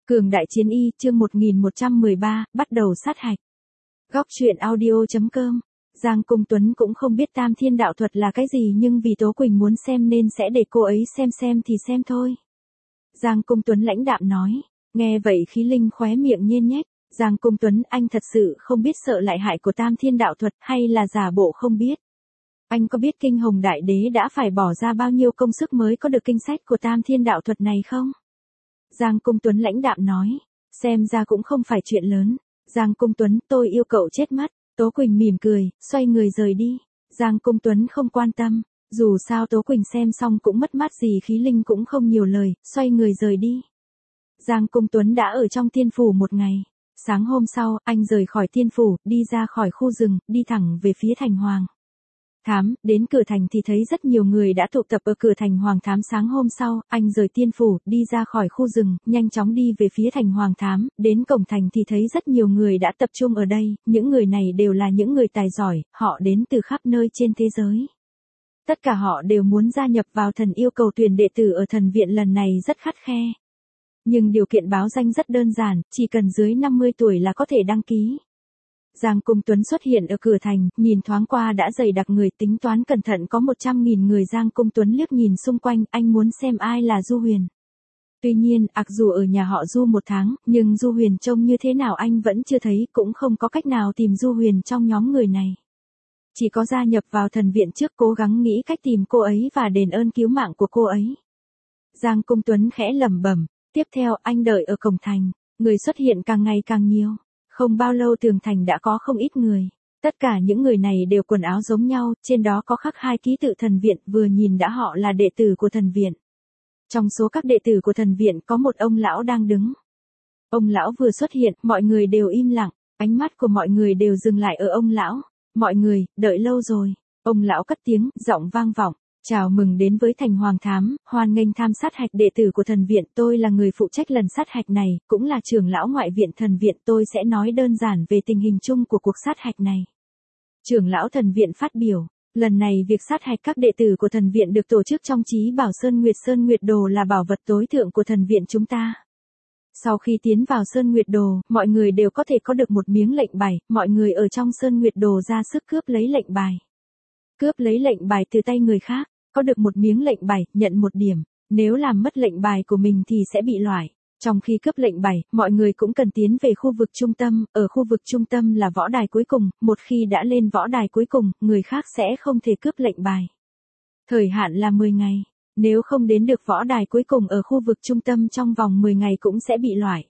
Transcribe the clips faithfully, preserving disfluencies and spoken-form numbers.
Cường đại chiến y, chương một nghìn một trăm mười ba, bắt đầu sát hạch. Góc truyện audio.com. Giang Cung Tuấn cũng không biết Tam Thiên Đạo Thuật là cái gì, nhưng vì Tố Quỳnh muốn xem nên sẽ để cô ấy xem xem thì xem thôi. Giang Cung Tuấn lãnh đạm nói. Nghe vậy Khí Linh khóe miệng nhen nhếch. Giang Cung Tuấn, anh thật sự không biết sợ lại hại của Tam Thiên Đạo Thuật hay là giả bộ không biết? Anh có biết Kinh Hồng Đại Đế đã phải bỏ ra bao nhiêu công sức mới có được kinh sách của Tam Thiên Đạo Thuật này không? Giang Cung Tuấn lãnh đạm nói. Xem ra cũng không phải chuyện lớn. Giang Cung Tuấn, tôi yêu cậu chết mất. Tố Quỳnh mỉm cười, xoay người rời đi. Giang Cung Tuấn không quan tâm. Dù sao Tố Quỳnh xem xong cũng mất mát gì, Khí Linh cũng không nhiều lời, xoay người rời đi. Giang Cung Tuấn đã ở trong tiên phủ một ngày. Sáng hôm sau, anh rời khỏi tiên phủ, đi ra khỏi khu rừng, đi thẳng về phía thành Hoàng Thám. Đến cửa thành thì thấy rất nhiều người đã tụ tập ở cửa thành Hoàng Thám. Sáng hôm sau, anh rời tiên phủ, đi ra khỏi khu rừng, nhanh chóng đi về phía thành Hoàng Thám. Đến cổng thành thì thấy rất nhiều người đã tập trung ở đây. Những người này đều là những người tài giỏi, họ đến từ khắp nơi trên thế giới. Tất cả họ đều muốn gia nhập vào thần yêu cầu tuyển đệ tử ở thần viện lần này rất khắt khe. Nhưng điều kiện báo danh rất đơn giản, chỉ cần dưới năm mươi tuổi là có thể đăng ký. Giang Cung Tuấn xuất hiện ở cửa thành, nhìn thoáng qua đã dày đặc người, tính toán cẩn thận có một trăm nghìn người. Giang Cung Tuấn liếc nhìn xung quanh, anh muốn xem ai là Du Huyền. Tuy nhiên, ặc dù ở nhà họ Du một tháng, nhưng Du Huyền trông như thế nào anh vẫn chưa thấy, cũng không có cách nào tìm Du Huyền trong nhóm người này. Chỉ có gia nhập vào thần viện trước, cố gắng nghĩ cách tìm cô ấy và đền ơn cứu mạng của cô ấy. Giang Cung Tuấn khẽ lẩm bẩm. Tiếp theo, anh đợi ở cổng thành, người xuất hiện càng ngày càng nhiều. Không bao lâu tường thành đã có không ít người. Tất cả những người này đều quần áo giống nhau, trên đó có khắc hai ký tự thần viện, vừa nhìn đã họ là đệ tử của thần viện. Trong số các đệ tử của thần viện có một ông lão đang đứng. Ông lão vừa xuất hiện, mọi người đều im lặng, ánh mắt của mọi người đều dừng lại ở ông lão. Mọi người, đợi lâu rồi. Ông lão cất tiếng, giọng vang vọng. Chào mừng đến với thành Hoàng Thám, hoan nghênh tham sát hạch đệ tử của thần viện. Tôi là người phụ trách lần sát hạch này, cũng là trưởng lão ngoại viện thần viện. Tôi sẽ nói đơn giản về tình hình chung của cuộc sát hạch này. Trưởng lão thần viện phát biểu. Lần này việc sát hạch các đệ tử của thần viện được tổ chức trong Chí Bảo Sơn Nguyệt. Sơn Nguyệt Đồ là bảo vật tối thượng của thần viện chúng ta. Sau khi tiến vào Sơn Nguyệt Đồ, mọi người đều có thể có được một miếng lệnh bài. Mọi người ở trong Sơn Nguyệt Đồ ra sức cướp lấy lệnh bài. Cướp lấy lệnh bài từ tay người khác, có được một miếng lệnh bài, nhận một điểm. Nếu làm mất lệnh bài của mình thì sẽ bị loại. Trong khi cướp lệnh bài, mọi người cũng cần tiến về khu vực trung tâm. Ở khu vực trung tâm là võ đài cuối cùng, một khi đã lên võ đài cuối cùng, người khác sẽ không thể cướp lệnh bài. Thời hạn là mười ngày. Nếu không đến được võ đài cuối cùng ở khu vực trung tâm trong vòng mười ngày cũng sẽ bị loại.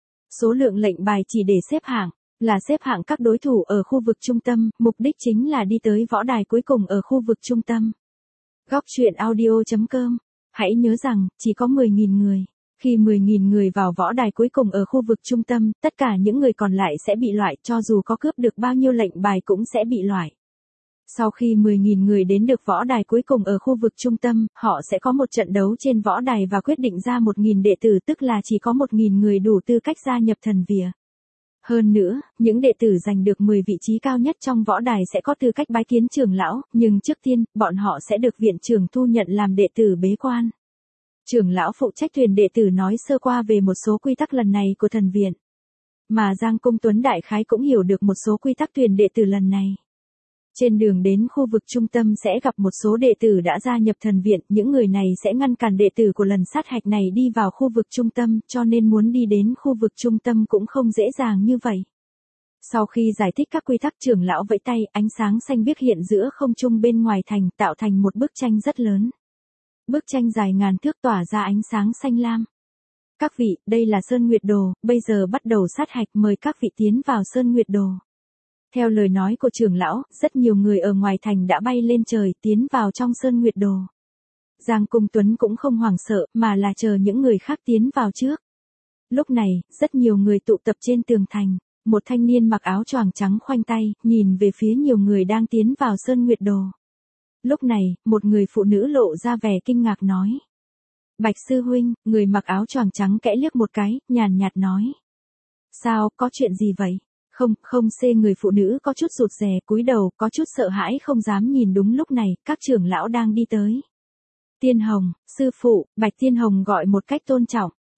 Số lượng lệnh bài chỉ để xếp hạng, là xếp hạng các đối thủ ở khu vực trung tâm, mục đích chính là đi tới võ đài cuối cùng ở khu vực trung tâm. Góc truyện audio.com. Hãy nhớ rằng, chỉ có mười nghìn người. Khi mười nghìn người vào võ đài cuối cùng ở khu vực trung tâm, tất cả những người còn lại sẽ bị loại, cho dù có cướp được bao nhiêu lệnh bài cũng sẽ bị loại. Sau khi mười nghìn người đến được võ đài cuối cùng ở khu vực trung tâm, họ sẽ có một trận đấu trên võ đài và quyết định ra một nghìn đệ tử, tức là chỉ có một nghìn người đủ tư cách gia nhập thần viện. Hơn nữa, những đệ tử giành được mười vị trí cao nhất trong võ đài sẽ có tư cách bái kiến trưởng lão, nhưng trước tiên, bọn họ sẽ được viện trưởng thu nhận làm đệ tử bế quan. Trưởng lão phụ trách tuyển đệ tử nói sơ qua về một số quy tắc lần này của thần viện. Mà Giang Cung Tuấn đại khái cũng hiểu được một số quy tắc tuyển đệ tử lần này. Trên đường đến khu vực trung tâm sẽ gặp một số đệ tử đã gia nhập thần viện, những người này sẽ ngăn cản đệ tử của lần sát hạch này đi vào khu vực trung tâm, cho nên muốn đi đến khu vực trung tâm cũng không dễ dàng như vậy. Sau khi giải thích các quy tắc, trưởng lão vẫy tay, ánh sáng xanh biếc hiện giữa không trung bên ngoài thành, tạo thành một bức tranh rất lớn. Bức tranh dài ngàn thước tỏa ra ánh sáng xanh lam. Các vị, đây là Sơn Nguyệt Đồ, bây giờ bắt đầu sát hạch, mời các vị tiến vào Sơn Nguyệt Đồ. Theo lời nói của trưởng lão, rất nhiều người ở ngoài thành đã bay lên trời, tiến vào trong Sơn Nguyệt Đồ. Giang Cung Tuấn cũng không hoảng sợ, mà là chờ những người khác tiến vào trước. Lúc này, rất nhiều người tụ tập trên tường thành. Một thanh niên mặc áo choàng trắng khoanh tay, nhìn về phía nhiều người đang tiến vào Sơn Nguyệt Đồ. Lúc này, một người phụ nữ lộ ra vẻ kinh ngạc nói. Bạch sư huynh, người mặc áo choàng trắng kẽ liếc một cái, nhàn nhạt nói. Sao, có chuyện gì vậy? Không, không xê người phụ nữ có chút rụt rè, cúi đầu, có chút sợ hãi không dám nhìn. Đúng lúc này, các trưởng lão đang đi tới. Tiên Hồng, sư phụ, Bạch Tiên Hồng gọi một cách tôn trọng.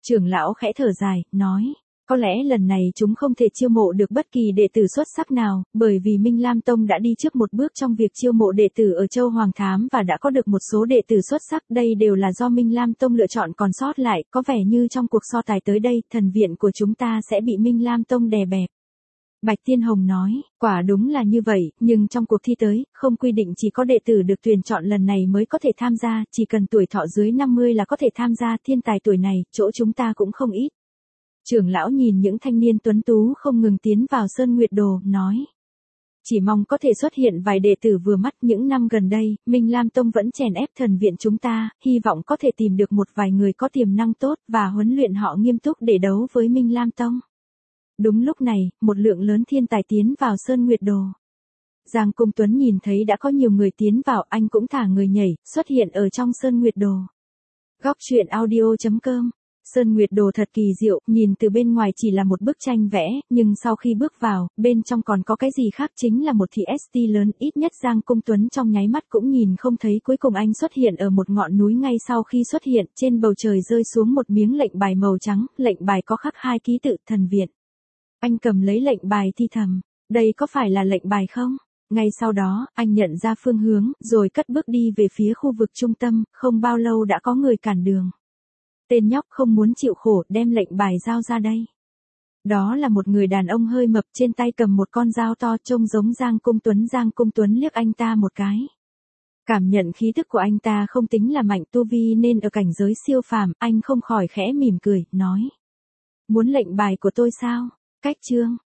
Trưởng lão khẽ thở dài, nói, có lẽ lần này chúng không thể chiêu mộ được bất kỳ đệ tử xuất sắc nào, bởi vì Minh Lam Tông đã đi trước một bước trong việc chiêu mộ đệ tử ở Châu Hoàng Thám và đã có được một số đệ tử xuất sắc. Đây đều là do Minh Lam Tông lựa chọn, còn sót lại, có vẻ như trong cuộc so tài tới đây, thần viện của chúng ta sẽ bị Minh Lam Tông đè bẹp. Bạch Tiên Hồng nói, quả đúng là như vậy, nhưng trong cuộc thi tới, không quy định chỉ có đệ tử được tuyển chọn lần này mới có thể tham gia, chỉ cần tuổi thọ dưới năm mươi là có thể tham gia, thiên tài tuổi này, chỗ chúng ta cũng không ít. Trưởng lão nhìn những thanh niên tuấn tú không ngừng tiến vào Sơn Nguyệt Đồ, nói. Chỉ mong có thể xuất hiện vài đệ tử vừa mắt. Những năm gần đây, Minh Lam Tông vẫn chèn ép thần viện chúng ta, hy vọng có thể tìm được một vài người có tiềm năng tốt và huấn luyện họ nghiêm túc để đấu với Minh Lam Tông. Đúng lúc này, một lượng lớn thiên tài tiến vào Sơn Nguyệt Đồ. Giang Cung Tuấn nhìn thấy đã có nhiều người tiến vào, anh cũng thả người nhảy, xuất hiện ở trong Sơn Nguyệt Đồ. Góc truyện audio chấm com. Sơn Nguyệt Đồ thật kỳ diệu, nhìn từ bên ngoài chỉ là một bức tranh vẽ, nhưng sau khi bước vào, bên trong còn có cái gì khác, chính là một thị ét tê lớn. Ít nhất Giang Cung Tuấn trong nháy mắt cũng nhìn không thấy. Cuối cùng anh xuất hiện ở một ngọn núi. Ngay sau khi xuất hiện, trên bầu trời rơi xuống một miếng lệnh bài màu trắng, lệnh bài có khắc hai ký tự thần viện. Anh cầm lấy lệnh bài thi thầm, đây có phải là lệnh bài không? Ngay sau đó, anh nhận ra phương hướng, rồi cất bước đi về phía khu vực trung tâm, không bao lâu đã có người cản đường. Tên nhóc không muốn chịu khổ, đem lệnh bài giao ra đây. Đó là một người đàn ông hơi mập, trên tay cầm một con dao to, trông giống Giang Cung Tuấn. Giang Cung Tuấn liếc anh ta một cái. Cảm nhận khí tức của anh ta không tính là mạnh, tu vi nên ở cảnh giới siêu phàm, anh không khỏi khẽ mỉm cười, nói. Muốn lệnh bài của tôi sao? Cách chương.